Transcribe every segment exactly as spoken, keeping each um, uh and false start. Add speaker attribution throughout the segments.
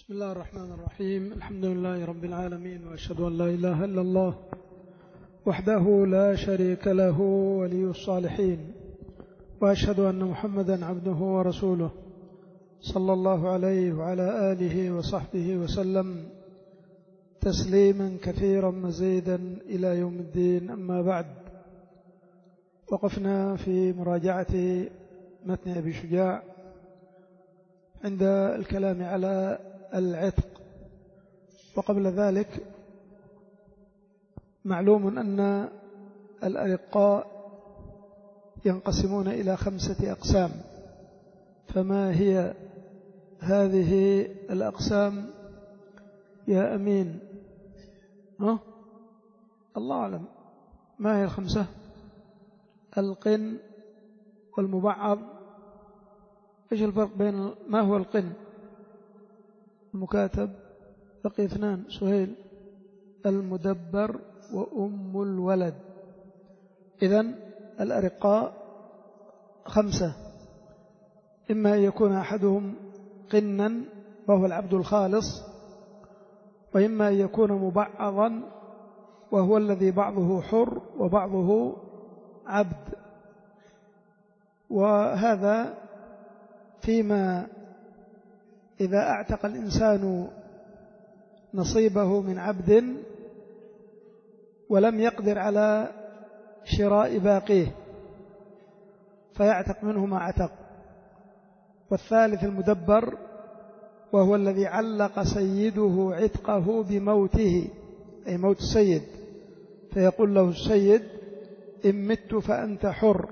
Speaker 1: بسم الله الرحمن الرحيم. الحمد لله رب العالمين، وأشهد أن لا إله إلا الله وحده لا شريك له ولي الصالحين، وأشهد أن محمدا عبده ورسوله صلى الله عليه وعلى آله وصحبه وسلم تسليما كثيرا مزيدا إلى يوم الدين. أما بعد، وقفنا في مراجعة متن أبي شجاع عند الكلام على العتق، وقبل ذلك معلوم أن الأرقاء ينقسمون إلى خمسة أقسام. فما هي هذه الأقسام يا أمين؟ ها؟ الله أعلم. ما هي الخمسة؟ القن والمبعض. إيش الفرق بين ما هو القن؟ المكاتب. بقي اثنان. سهيل. المدبر وأم الولد. إذن الأرقاء خمسة، إما أن يكون أحدهم قنا وهو العبد الخالص، وإما أن يكون مبعضا وهو الذي بعضه حر وبعضه عبد. وهذا فيما إذا أعتق الإنسان نصيبه من عبد ولم يقدر على شراء باقيه فيعتق منه ما عتق. والثالث المدبر، وهو الذي علق سيده عتقه بموته، أي موت السيد، فيقول له السيد إن مت فأنت حر.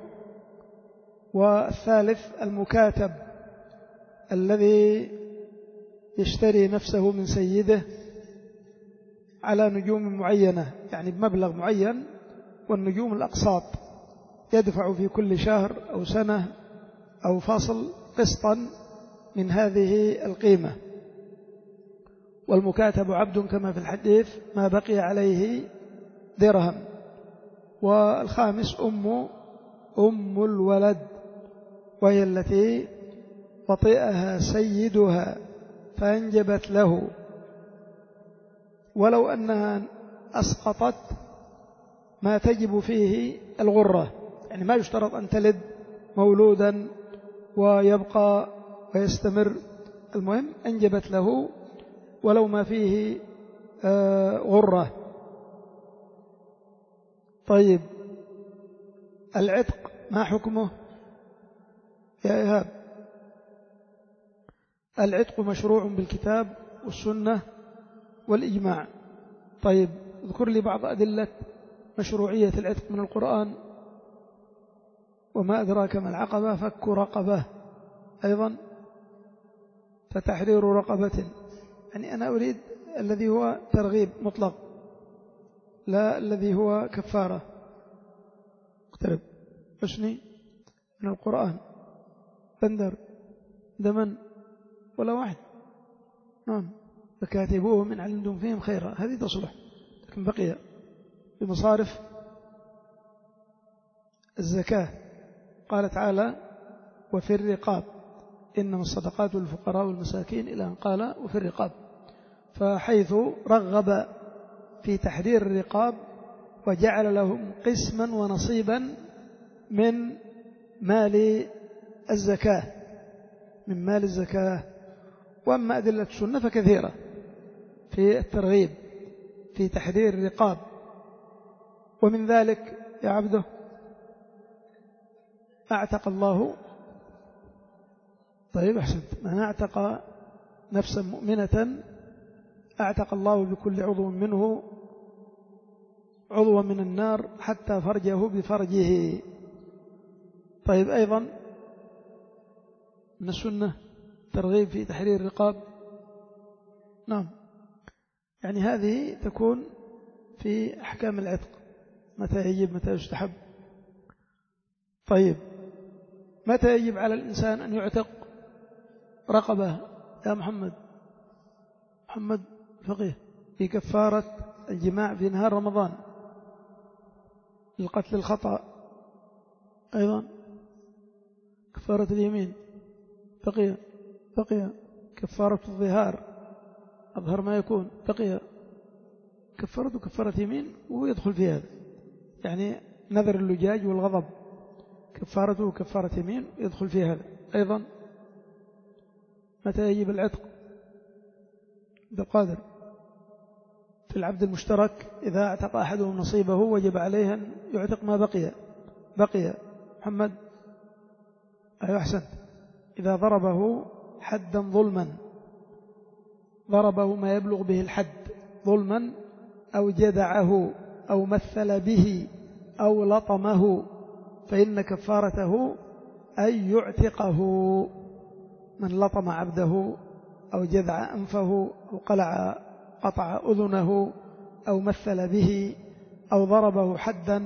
Speaker 1: والثالث المكاتب، الذي يشتري نفسه من سيده على نجوم معينة، يعني بمبلغ معين، والنجوم الأقساط، يدفع في كل شهر أو سنة أو فصل قسطا من هذه القيمة. والمكاتب عبد كما في الحديث ما بقي عليه درهم. والخامس أم أم الولد، وهي التي وطئها سيدها فأنجبت له، ولو أنها أسقطت ما تجب فيه الغرة، يعني ما يشترط أن تلد مولودا ويبقى ويستمر، المهم أنجبت له ولو ما فيه غرة. طيب، العتق ما حكمه يا إيهاب؟ العتق مشروع بالكتاب والسنة والإجماع. طيب، اذكر لي بعض أدلة مشروعية العتق من القرآن. وما أدراك ما العقبة؟ فك رقبة، أيضا فتحرير رقبة. يعني أنا أريد الذي هو ترغيب مطلق، لا الذي هو كفارة. اقترب. حسني من القرآن. بندر. دمن. ولا واحد. نعم. فكاتبوهم إن علمتم فيهم خيرا. هذه تصلح، لكن بقي بمصارف الزكاة. قال تعالى وفي الرقاب إنما الصدقات للفقراء والمساكين، إلى أن قال وفي الرقاب. فحيث رغب في تحرير الرقاب وجعل لهم قسما ونصيبا من مال الزكاة، من مال الزكاة. وأما أدلة السنة فكثيرة في الترغيب في تحرير الرقاب. ومن ذلك يا عبده أعتق الله. طيب، أحسنت. من أعتق نفسا مؤمنة أعتق الله بكل عضو منه عضوا من النار حتى فرجه بفرجه. طيب، أيضا من السنة ترغيب في تحرير الرقاب. نعم، يعني هذه تكون في أحكام العتق، متى يجب متى يستحب. طيب، متى يجب على الإنسان أن يعتق رقبة يا محمد؟ محمد فقيه. في كفارة الجماع في نهار رمضان، للقتل الخطأ، أيضا كفارة اليمين، فقيه. بقي كفارة الظهار أظهر ما يكون بقي كفارته كفارة يمين ويدخل في هذا، يعني نذر اللجاج والغضب كفارته كفارة يمين يدخل في هذا أيضا. متى يجب العتق؟ بالقادر في العبد المشترك إذا اعتق أحدهم نصيبه وجب عليه أن يعتق ما بقي بقي محمد أيوة أحسنت. إذا ضربه حدا ظلما، ضربه ما يبلغ به الحد ظلما أو جدعه أو مثل به أو لطمه فإن كفارته أن يعتقه. من لطم عبده أو جذع أنفه أو قلع قطع أذنه أو مثل به أو ضربه حدا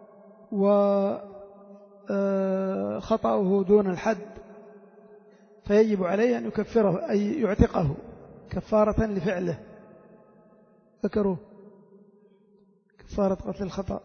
Speaker 1: وخطأه دون الحد فيجب عليه أن يكفره أي يعتقه كفارة لفعله. ذكروه كفارة قتل الخطأ.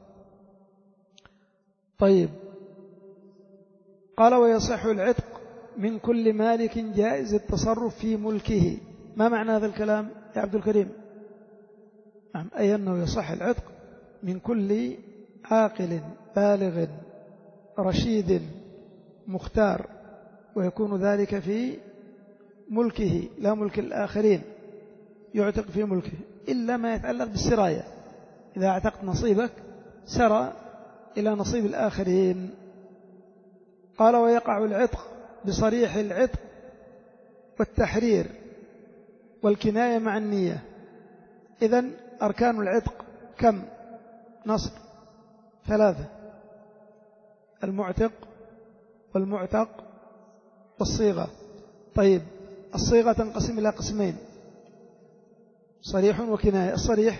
Speaker 1: طيب قال ويصح العتق من كل مالك جائز التصرف في ملكه. ما معنى هذا الكلام يا عبد الكريم؟ نعم أي أنه يصح العتق من كل عاقل بالغ رشيد مختار، ويكون ذلك في ملكه لا ملك الآخرين، يعتق في ملكه إلا ما يتعلق بالسراية. إذا اعتقت نصيبك سرى إلى نصيب الآخرين. قال ويقع العتق بصريح العتق والتحرير والكناية مع النية. إذن أركان العتق كم؟ نصب ثلاثة: المعتق والمعتق والصيغة. طيب الصيغة تنقسم إلى قسمين: صريح وكناية. الصريح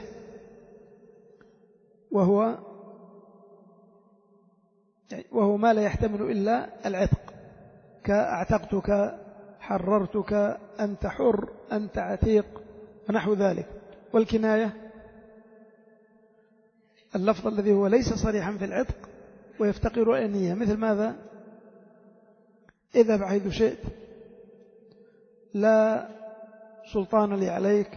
Speaker 1: وهو وهو ما لا يحتمل إلا العتق، كأعتقتك، حررتك، أنت حر، أنت عتيق ونحو ذلك. والكناية اللفظ الذي هو ليس صريحا في العتق ويفتقر إلى النية. مثل ماذا؟ اذهب حيث شئت، لا سلطان لي عليك،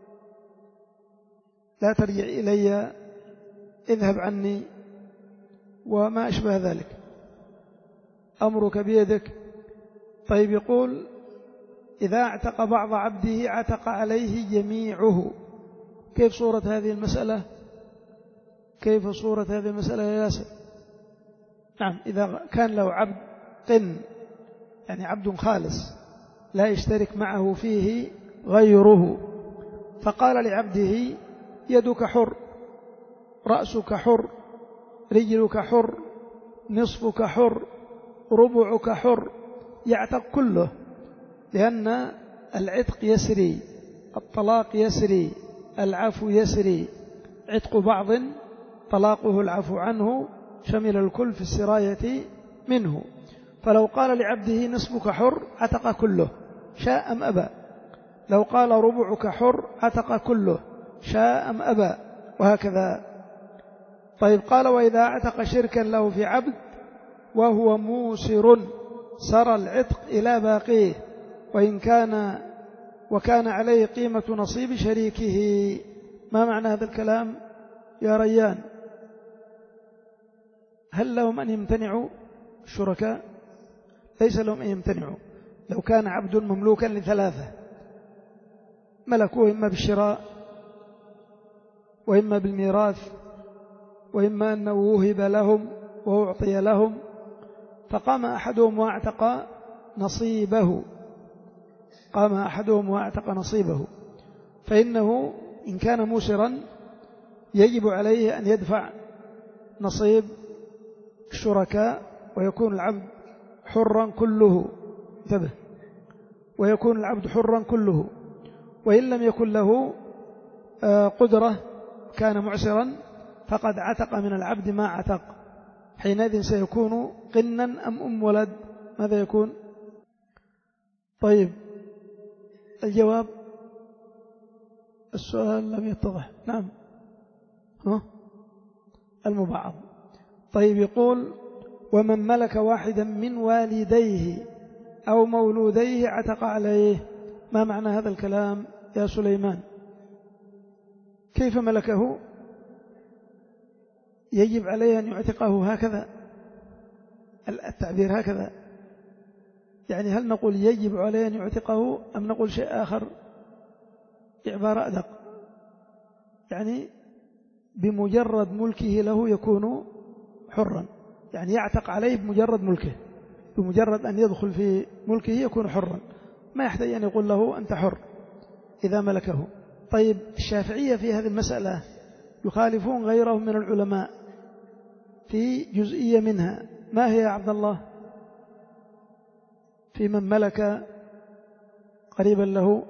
Speaker 1: لا ترجع إلي، اذهب عني، وما أشبه ذلك، أمرك بيدك. طيب يقول إذا اعتق بعض عبده اعتق عليه جميعه. كيف صورة هذه المسألة؟ كيف صورة هذه المسألة يا ياسر؟ نعم إذا كان له عبد قن، يعني عبد خالص لا يشترك معه فيه غيره، فقال لعبده يدك حر، رأسك حر، رجلك حر، نصفك حر، ربعك حر، يعتق كله، لأن العتق يسري، الطلاق يسري، العفو يسري. عتق بعض طلاقه العفو عنه شمل الكل في السراية منه. فلو قال لعبده نصفك حر عتق كله شاء أم أبى، لو قال ربعك حر عتق كله شاء أم أبى، وهكذا. طيب قال وإذا اعتق شركا له في عبد وهو موسر سرى العتق إلى باقيه، وإن كان وكان عليه قيمة نصيب شريكه. ما معنى هذا الكلام يا ريان؟ هل لهم أن يمتنعوا الشركاء؟ ليس لهم أن يمتنعوا. لو كان عبد مملوكا لثلاثة ملكوه إما بالشراء وإما بالميراث وإما أنه وهب لهم وأعطي لهم، فقام أحدهم واعتق نصيبه قام أحدهم واعتق نصيبه فإنه إن كان موسرا يجب عليه أن يدفع نصيب الشركاء، ويكون العبد حرا كله. انتبه، ويكون العبد حرا كله. وإن لم يكن له قدرة كان معسرا فقد عتق من العبد ما عتق، حينئذ سيكون قنا أم أم ولد؟ ماذا يكون؟ طيب الجواب، السؤال لم يتضح. نعم ها المبعض. طيب يقول ومن ملك واحدا من والديه أو مولوديه عتق عليه. ما معنى هذا الكلام يا سليمان كيف ملكه؟ يجب عليه أن يعتقه هكذا، التعبير هكذا، يعني هل نقول يجب عليه أن يعتقه أم نقول شيء آخر بعبارة أدق؟ يعني بمجرد ملكه له يكون حرا، يعني يعتق عليه بمجرد ملكه، بمجرد أن يدخل في ملكه يكون حرا، ما يحتاج أن يقول له أنت حر إذا ملكه. طيب الشافعية في هذه المسألة يخالفون غيرهم من العلماء في جزئية منها، ما هي يا عبد الله؟ في من ملك قريبا له،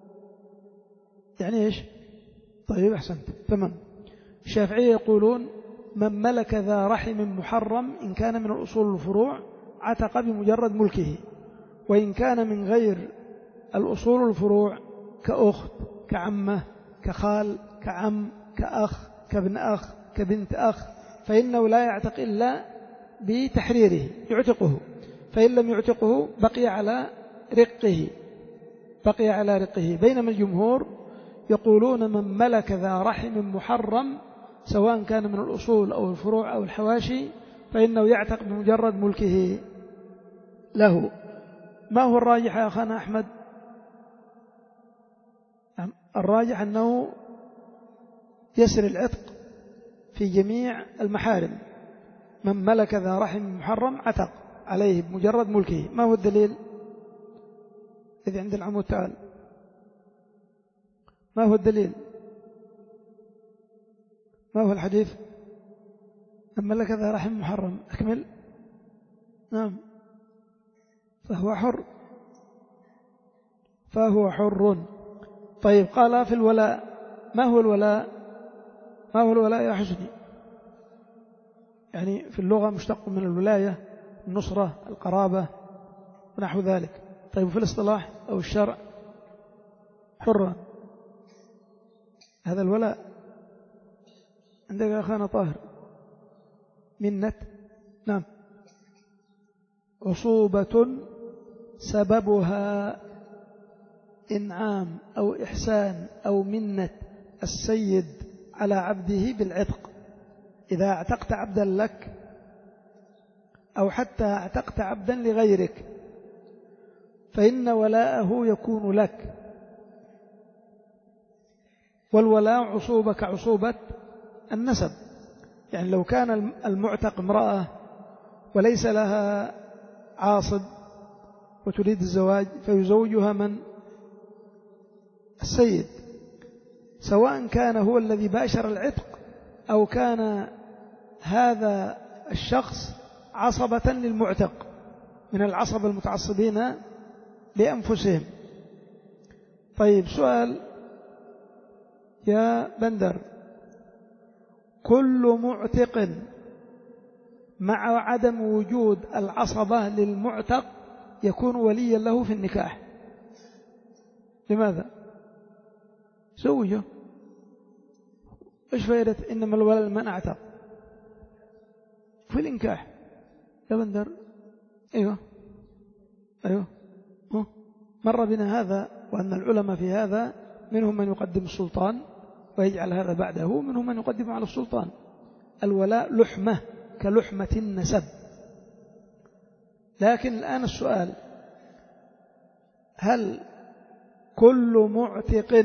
Speaker 1: يعني إيش؟ طيب أحسنت تمام. الشافعية يقولون من ملك ذا رحم محرم إن كان من الأصول والفروع عتق بمجرد ملكه، وإن كان من غير الأصول والفروع كأخت كعمة كخال كعم كأخ كابن أخ كبنت أخ فإنه لا يعتق إلا بتحريره، يعتقه، فإن لم يعتقه بقي على رقه، بقي على رقه. بينما الجمهور يقولون من ملك ذا رحم محرم سواء كان من الأصول أو الفروع أو الحواشي فإنه يعتق بمجرد ملكه له. ما هو الراجح يا أخانا أحمد؟ الراجح أنه يسري العتق في جميع المحارم، من ملك ذا رحم محرم عتق عليه بمجرد ملكه. ما هو الدليل؟ إذ عند العمود تعالى، ما هو الدليل؟ ما هو الحديث؟ من ملك ذا رحم محرم، أكمل. نعم، فهو حر، فهو حر. طيب قال في الولاء، ما هو الولاء؟ ما هو الولاء يا حسني؟ يعني في اللغة مشتق من الولاية، النصرة، القرابة ونحو ذلك. طيب في الاصطلاح أو الشرع؟ حرا، هذا الولاء. عندك يا أخانا طاهر منة؟ نعم. عصوبة سببها إنعام أو إحسان أو منة السيد على عبده بالعتق. إذا اعتقت عبدا لك أو حتى اعتقت عبدا لغيرك فإن ولاءه يكون لك، والولاء عصوبة كعصوبة النسب. يعني لو كان المعتق امرأة وليس لها عاصب وتريد الزواج فيزوجها من؟ السيد، سواء كان هو الذي باشر العتق أو كان هذا الشخص عصبة للمعتق من العصب المتعصبين لأنفسهم. طيب سؤال يا بندر، كل معتق مع عدم وجود العصبة للمعتق يكون وليا له في النكاح، لماذا؟ زوجه، إيش فائدة إنما الولي لمن أعتق في الإنكاح يا بندر؟ أيوه أيوه مر بنا هذا، وأن العلماء في هذا منهم من يقدم السلطان ويجعل هذا بعده، منهم من يقدم على السلطان. الولاء لحمة كلحمة النسب. لكن الآن السؤال، هل كل معتق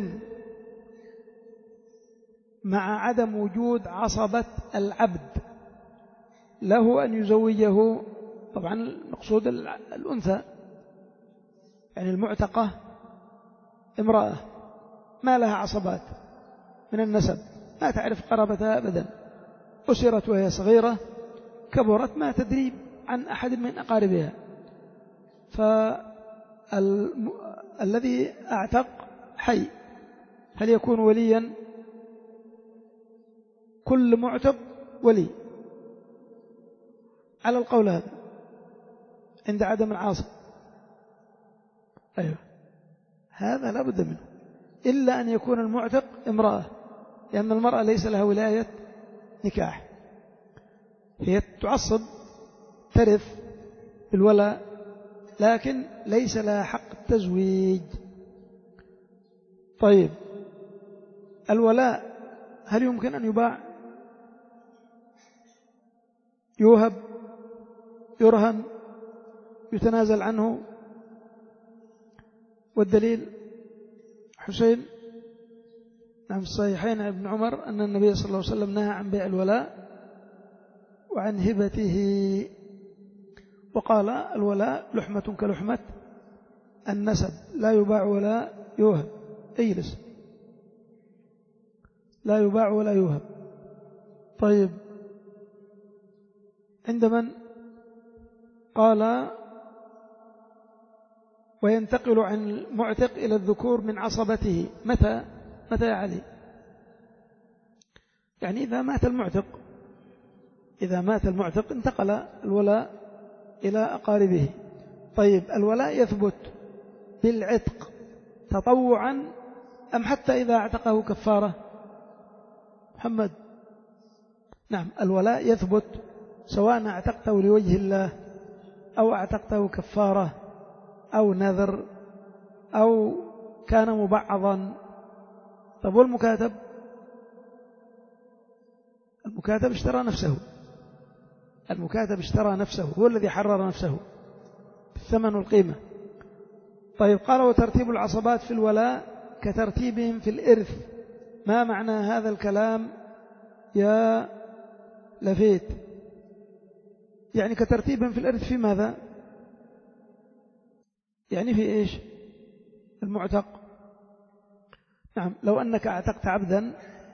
Speaker 1: مع عدم وجود عصبة العبد له أن يزوجه؟ طبعا المقصود الأنثى، يعني المعتقة امرأة ما لها عصبات من النسب، ما تعرف قرابتها أبدا، أسرت وهي صغيرة، كبرت ما تدري عن أحد من أقاربها، فالذي أعتق حي، هل يكون وليا؟ كل معتق ولي على القول هذا عند عدم العاصب. أيوة، هذا لا بد منه، إلا أن يكون المعتق امرأة، لأن المرأة ليس لها ولاية نكاح، هي تعصب ترث بالولاء لكن ليس لها حق التزويج. طيب الولاء هل يمكن أن يباع؟ يوهب، يرهن، يتنازل عنه؟ والدليل حسين نعم في الصحيحين عن ابن عمر أن النبي صلى الله عليه وسلم نهى عن بيع الولاء وعن هبته، وقال الولاء لحمة كلحمة النسب، لا يباع ولا يوهب. اجلس، لا يباع ولا يوهب. طيب عند من قال وينتقل عن المعتق إلى الذكور من عصبته؟ متى متى يا علي؟ يعني إذا مات المعتق، إذا مات المعتق انتقل الولاء إلى أقاربه. طيب الولاء يثبت بالعتق تطوعا أم حتى إذا اعتقه كفارة؟ محمد نعم، الولاء يثبت سواء اعتقته لوجه الله أو اعتقته كفارة أو نذر أو كان مبعضا. طب والمكاتب؟ المكاتب اشترى نفسه، المكاتب اشترى نفسه، هو الذي حرر نفسه بالثمن والقيمة. طيب قال وترتيب العصبات في الولاء كترتيبهم في الإرث. ما معنى هذا الكلام يا لفيت؟ يعني كترتيبهم في الإرث في ماذا؟ يعني في إيش؟ المعتق. نعم، لو أنك اعتقت عبدا،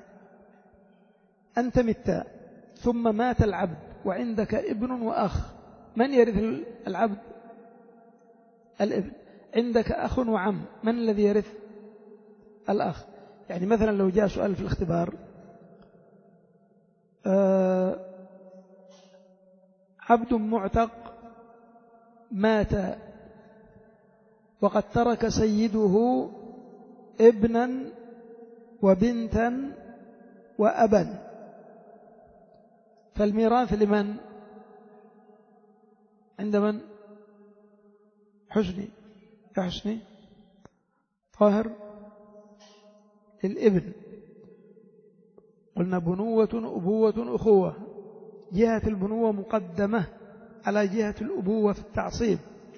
Speaker 1: أنت مت ثم مات العبد وعندك ابن وأخ، من يرث العبد؟ الابن. عندك أخ وعم، من الذي يرث؟ الأخ. يعني مثلا لو جاء سؤال في الاختبار آه عبد معتق مات وقد ترك سيده ابنا وبنتا وأبا، فالميراث لمن؟ عند من؟ حسني يا حسني طاهر. للابن. قلنا بنوة أبوة أخوة، جهة البنوة مقدمة على جهة الأبوة في التعصيب،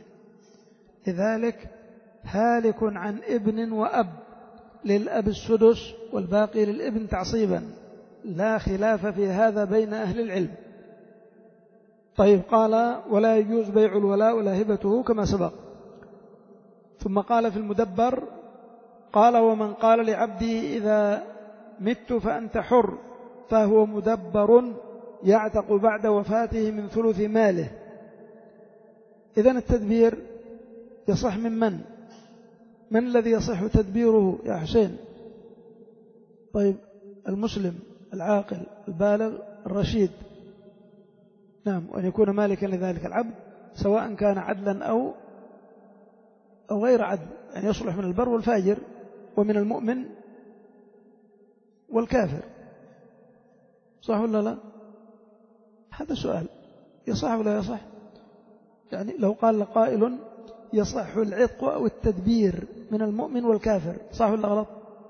Speaker 1: لذلك هالك عن ابن وأب للأب السدس والباقي للابن تعصيبا، لا خلاف في هذا بين أهل العلم. طيب قال ولا يجوز بيع الولاء ولا هبته كما سبق. ثم قال في المدبر قال ومن قال لعبدي إذا مت فأنت حر فهو مدبر يعتق بعد وفاته من ثلث ماله. إذن التدبير يصح من من؟ من الذي يصح تدبيره يا حسين؟ طيب المسلم العاقل البالغ الرشيد، نعم، وأن يكون مالكا لذلك العبد سواء كان عدلا أو أو غير عدل، يعني يصلح من البر والفاجر ومن المؤمن والكافر، صح ولا لا؟ هذا سؤال، يصح ولا يصح؟ يعني لو قال قائل يصح العتق أو التدبير من المؤمن والكافر، صح ولا غلط؟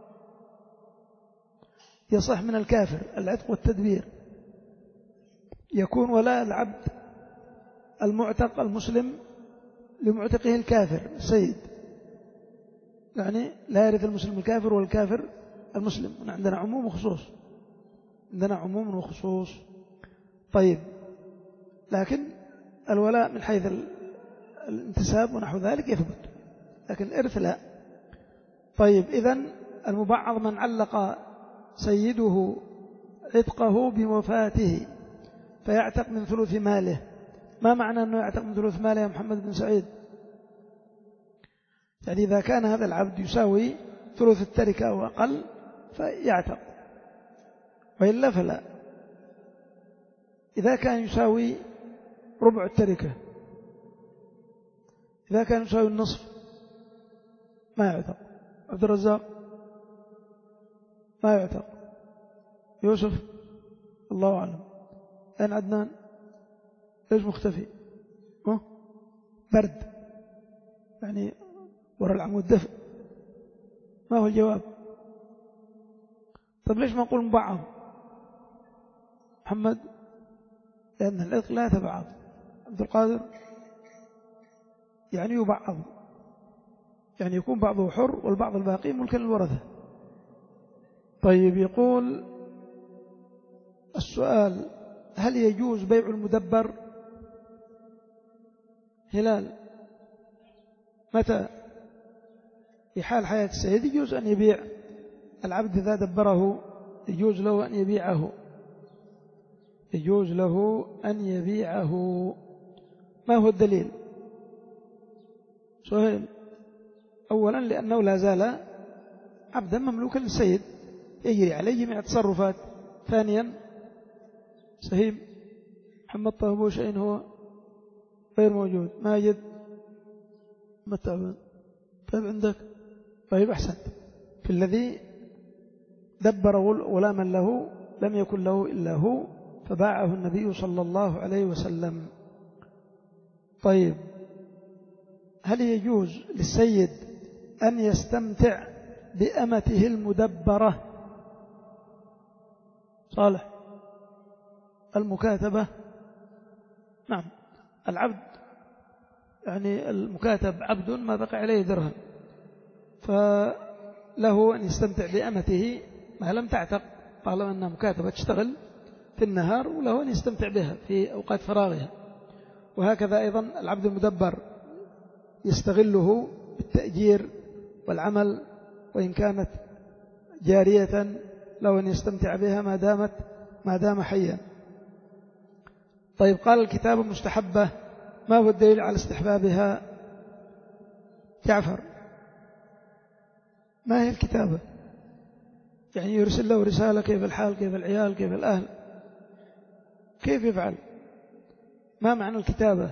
Speaker 1: يصح من الكافر العتق والتدبير، يكون ولاء العبد المعتق المسلم لمعتقه الكافر السيد، يعني لا يرث المسلم الكافر والكافر المسلم. عندنا عموم وخصوص، عندنا عموم وخصوص. طيب لكن الولاء من حيث الانتساب ونحو ذلك يثبت، لكن الإرث لا. طيب إذن المبعض من علق سيده عتقه بوفاته فيعتق من ثلث ماله. ما معنى أنه يعتق من ثلث ماله يا محمد بن سعيد؟ يعني إذا كان هذا العبد يساوي ثلث التركة أو أقل فيعتق، وإلا فلا. إذا كان يساوي ربع التركة، إذا كان يساوي النصف ما يعتق. عبد الرزاق ما يعتق. يوسف الله أعلم. أين عدنان؟ ليش مختفي؟ ها؟ برد يعني وراء العمود دفء. ما هو الجواب؟ طب ليش ما نقول مبعض محمد؟ لأن العتق لا يتبعض. عبد القادر يعني يبعض، يعني يكون بعضه حر والبعض الباقي ملكا للورثة. طيب يقول السؤال: هل يجوز بيع المدبر؟ هلال: متى؟ في حال حياة السيد يجوز أن يبيع العبد إذا دبره، يجوز له أن يبيعه، يجوز له أن يبيعه. ما هو الدليل؟ سهيل: أولا لأنه لا زال عبدا مملوكا للسيد يجري عليه جميع التصرفات. ثانيا سهيم محمد طهبوش أين هو؟ غير موجود. ماجد متعبد. طيب عندك؟ طيب أحسنت. في الذي دبر غلاما له لم يكن له إلا هو فباعه النبي صلى الله عليه وسلم. طيب هل يجوز للسيد أن يستمتع بأمته المدبرة؟ صالح: المكاتبة نعم. العبد يعني المكاتب عبد ما بقى عليه درهم، فله أن يستمتع بأمته ما لم تعتق، طالما أنها مكاتبة تشتغل في النهار، وله أن يستمتع بها في أوقات فراغها. وهكذا أيضا العبد المدبر يستغله بالتأجير والعمل، وإن كانت جارية له أن يستمتع بها ما دامت ما دام حيا. طيب قال الكتابة مستحبة، ما هو الدليل على استحبابها؟ جعفر: ما هي الكتابة؟ يعني يرسل له رسالة: كيف الحال، كيف العيال، كيف الأهل، كيف يفعل؟ ما معنى الكتابة؟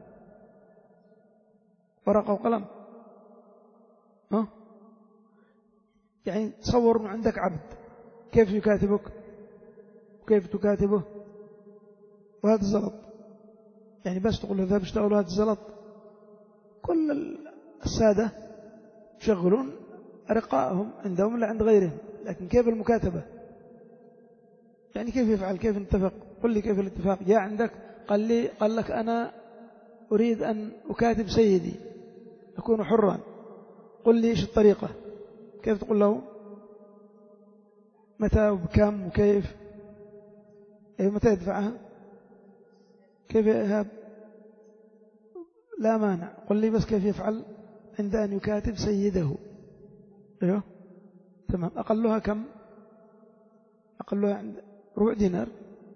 Speaker 1: ورقة وقلم؟ ها؟ يعني تصور أنه عندك عبد، كيف يكاتبك وكيف تكاتبه؟ وهذا الزلط، يعني بس تقول له ذهب اشتغل هذا الزلط. كل السادة يشغلون رقائهم عندهم ولا عند غيرهم، لكن كيف المكاتبة؟ يعني كيف يفعل؟ كيف نتفق؟ قل لي كيف الاتفاق. جاء عندك قال لي قال لك أنا أريد أن أكاتب سيدي أكون حرا، قل لي إيش الطريقة؟ كيف تقول له؟ متى وبكم وكيف؟ أي متى يدفعها؟ كيف يهاب؟ لا مانع، قل لي بس كيف يفعل عند أن يكاتب سيده. أيوه تمام. أقلها كم؟ أقلها عند ربع دينار.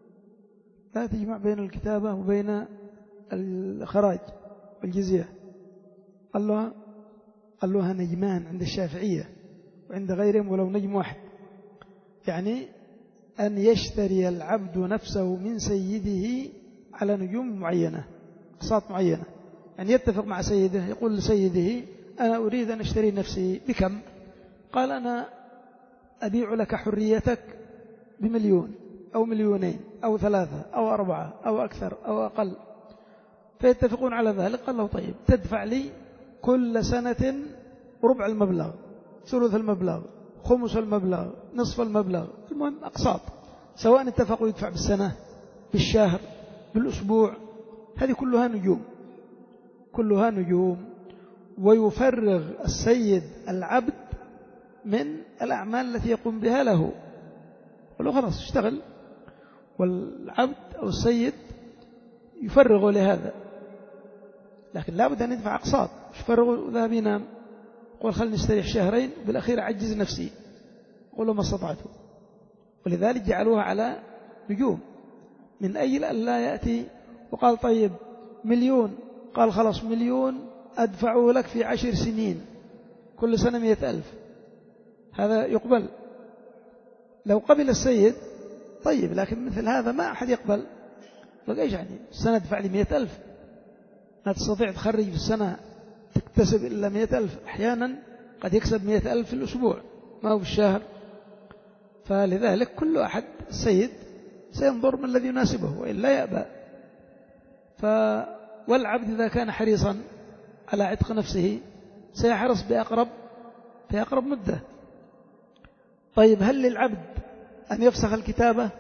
Speaker 1: لا تجمع بين الكتابة وبين الخراج والجزية. قالوها قالوها نجمان عند الشافعية وعند غيرهم ولو نجم واحد، يعني أن يشتري العبد نفسه من سيده على نجوم معينة، أقساط معينة، يعني يتفق مع سيده، يقول لسيده أنا أريد أن أشتري نفسي بكم؟ قال أنا أبيع لك حريتك بمليون أو مليونين أو ثلاثة أو أربعة أو أكثر أو أقل، فيتفقون على ذلك. قال له طيب تدفع لي كل سنة ربع المبلغ، ثلث المبلغ، خمس المبلغ، نصف المبلغ، المهم أقساط، سواء اتفقوا يدفع بالسنة بالشهر بالأسبوع، هذه كلها نجوم، كلها نجوم. ويفرغ السيد العبد من الأعمال التي يقوم بها له، ولو خلاص اشتغل، والعبد أو السيد يفرغ لهذا، لكن لا بد أن يدفع أقساط. يفرغ ذهب ينام، قول خلني استريح شهرين، بالأخير أعجز نفسي، قولوا ما استطعته. ولذلك جعلوها على نجوم من أجل أن لا يأتي وقال طيب مليون، قال خلاص مليون أدفعه لك في عشر سنين كل سنة مئة ألف، هذا يقبل لو قبل السيد. طيب لكن مثل هذا ما أحد يقبل، لقى إيش يعني السنة ادفع لي مئة ألف؟ لا تستطيع تخرج في السنة تكتسب إلا مئة ألف، أحيانا قد يكسب مئة ألف في الأسبوع ما هو بالشهر. فلذلك كل أحد السيد سينظر من الذي يناسبه وإلا يأبى. ف والعبد إذا كان حريصا على عتق نفسه سيحرص بأقرب في أقرب مدة. طيب هل للعبد أن يفسخ الكتابة؟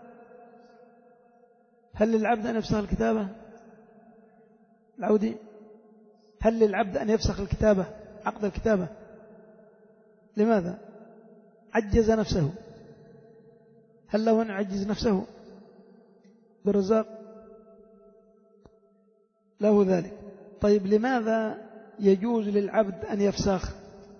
Speaker 1: هل للعبد أن يفسخ الكتابة؟ العودي، هل للعبد أن يفسخ الكتابة، عقد الكتابة؟ لماذا؟ عجز نفسه. هل له أن يعجز نفسه؟ بالرزاق له ذلك. طيب لماذا يجوز للعبد أن يفسخ؟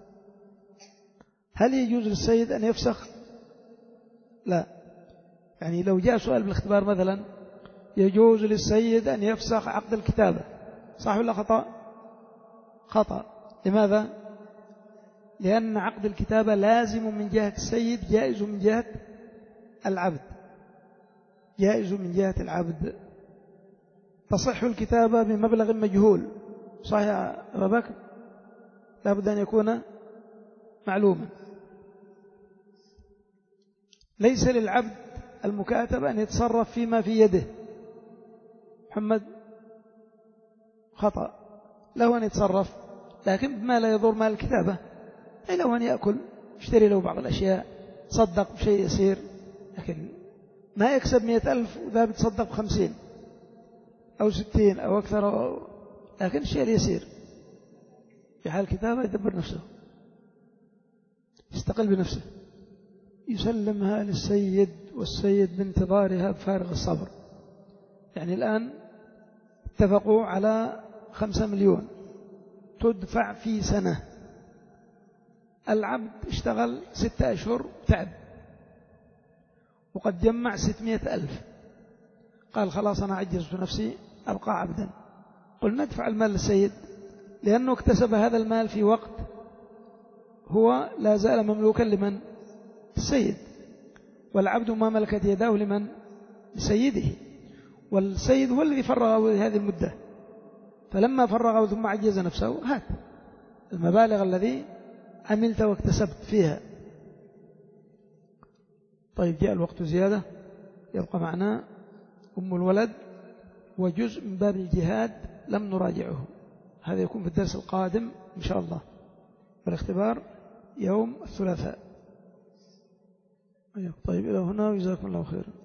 Speaker 1: هل يجوز للسيد أن يفسخ؟ لا. يعني لو جاء سؤال بالاختبار مثلا يجوز للسيد أن يفسخ عقد الكتابة، صح ولا خطأ؟ خطأ. لماذا؟ لأن عقد الكتابة لازم من جهة السيد، جائز من جهة العبد، جائز من جهة العبد. تصح الكتابة بمبلغ مجهول، صح يا أبا بكر؟ لابد أن يكون معلوما. ليس للعبد المكاتب أن يتصرف فيما في يده. محمد، خطأ. له أن يتصرف لكن بما لا يضر مال الكتابة، أي له أن يأكل، يشتري له بعض الأشياء، تصدق بشيء يسير، لكن ما يكسب مئة ألف وذا بتصدق بخمسين أو ستين أو أكثر أو... لكن الشيء اليسير في حال الكتابة يدبر نفسه، يستقل بنفسه، يسلمها للسيد، والسيد بانتظارها بفارغ الصبر. يعني الآن اتفقوا على خمسة مليون تدفع في سنة. العبد اشتغل ستة أشهر تعب وقد جمع ستمائة ألف، قال خلاص أنا عجزت نفسي أبقى عبدا. قلنا ندفع المال للسيد لأنه اكتسب هذا المال في وقت هو لا زال مملوكا لمن؟ السيد. والعبد ما ملكت يداه لمن؟ لسيده. والسيد هو الذي فرغه هذه المدة، فلما فرغه ثم عجز نفسه هات المبالغ الذي عملت واكتسبت فيها. طيب جاء الوقت زيادة، يبقى معنا أم الولد وجزء من باب الجهاد لم نراجعه، هذا يكون في الدرس القادم إن شاء الله، والاختبار يوم الثلاثاء. طيب إلى هنا وجزاكم الله خيرا.